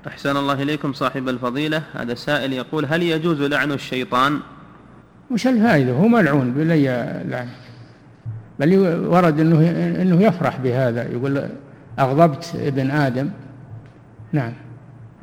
أحسن الله إليكم صاحب الفضيلة. هذا سائل يقول: هل يجوز لعن الشيطان؟ وش الفائدة؟ هو ملعون بلي لعن، بل ورد أنه يفرح بهذا، يقول: أغضبت ابن آدم. نعم.